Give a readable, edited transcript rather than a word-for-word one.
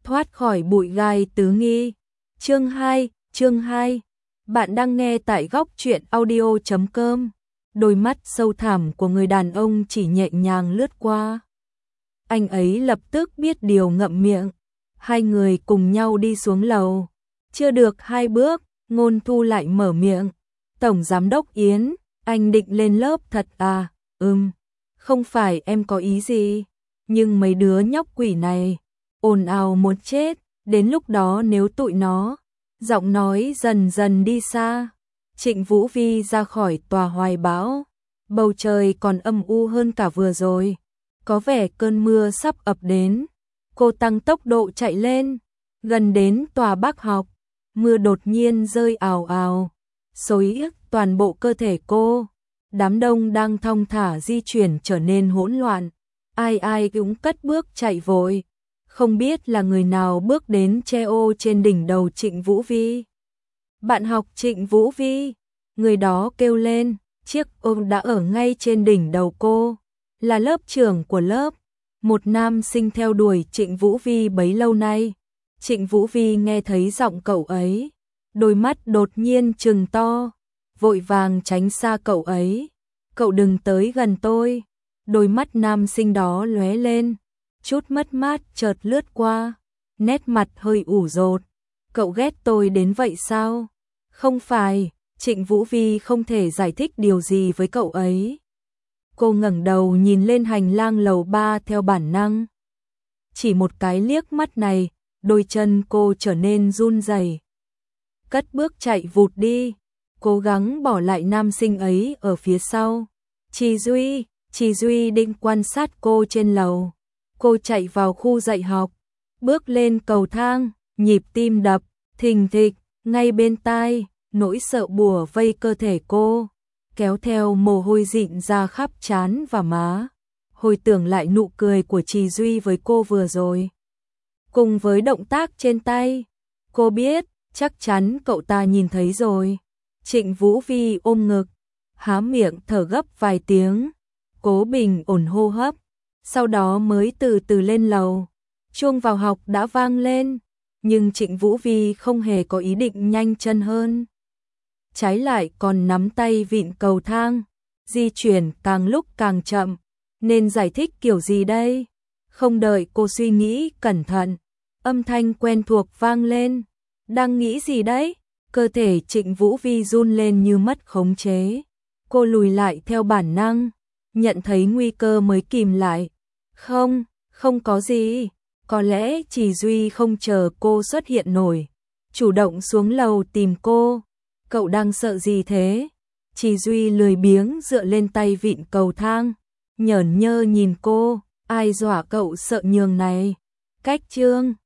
thoát khỏi bụi gai tứ nghi. Chương 2. Bạn đang nghe tại góc truyện audio.com. Đôi mắt sâu thẳm của người đàn ông chỉ nhẹ nhàng lướt qua. Anh ấy lập tức biết điều ngậm miệng. Hai người cùng nhau đi xuống lầu. Chưa được 2 bước, Ngôn Thu lại mở miệng. Tổng Giám đốc Yến, anh định lên lớp thật à? Không phải em có ý gì. Nhưng mấy đứa nhóc quỷ này, ồn ào muốn chết, đến lúc đó nếu tụi nó. Giọng nói dần dần đi xa. Trịnh Vũ Vi ra khỏi tòa hoài bão. Bầu trời còn âm u hơn cả vừa rồi. Có vẻ cơn mưa sắp ập đến. Cô tăng tốc độ chạy lên. Gần đến tòa bác học, mưa đột nhiên rơi ào ào, xối toàn bộ cơ thể cô. Đám đông đang thong thả di chuyển trở nên hỗn loạn. Ai cũng cất bước chạy vội. Không biết là người nào bước đến treo trên đỉnh đầu Trịnh Vũ Vi. Bạn học Trịnh Vũ Vi, người đó kêu lên. Chiếc ô đã ở ngay trên đỉnh đầu cô. Là lớp trưởng của lớp, một nam sinh theo đuổi Trịnh Vũ Vi bấy lâu nay. Trịnh Vũ Vi nghe thấy giọng cậu ấy, đôi mắt đột nhiên trừng to, vội vàng tránh xa cậu ấy. Cậu đừng tới gần tôi. Đôi mắt nam sinh đó lóe lên, chút mất mát chợt lướt qua, nét mặt hơi ủ rột. Cậu ghét tôi đến vậy sao? Không phải. Trịnh Vũ Vi không thể giải thích điều gì với cậu ấy. Cô ngẩng đầu nhìn lên hành lang lầu 3 theo bản năng. Chỉ một cái liếc mắt này, đôi chân cô trở nên run rẩy. Cất bước chạy vụt đi, cố gắng bỏ lại nam sinh ấy ở phía sau. Chị Duy định quan sát cô trên lầu. Cô chạy vào khu dạy học, bước lên cầu thang, nhịp tim đập thình thịch, ngay bên tai, nỗi sợ bủa vây cơ thể cô, kéo theo mồ hôi dịn ra khắp trán và má. Hồi tưởng lại nụ cười của chị Duy với cô vừa rồi, cùng với động tác trên tay, cô biết chắc chắn cậu ta nhìn thấy rồi. Trịnh Vũ Vi ôm ngực, há miệng thở gấp vài tiếng, cố bình ổn hô hấp, sau đó mới từ từ lên lầu. Chuông vào học đã vang lên, nhưng Trịnh Vũ Vi không hề có ý định nhanh chân hơn. Trái lại còn nắm tay vịn cầu thang, di chuyển càng lúc càng chậm. Nên giải thích kiểu gì đây? Không đợi cô suy nghĩ cẩn thận, âm thanh quen thuộc vang lên. Đang nghĩ gì đấy? Cơ thể Trịnh Vũ Vi run lên như mất khống chế. Cô lùi lại theo bản năng, nhận thấy nguy cơ mới kìm lại. Không có gì. Có lẽ chỉ Duy không chờ cô xuất hiện nổi, chủ động xuống lầu tìm cô. Cậu đang sợ gì thế? Chỉ Duy lười biếng dựa lên tay vịn cầu thang, nhởn nhơ nhìn cô. Ai dọa cậu sợ nhường này? Cách chương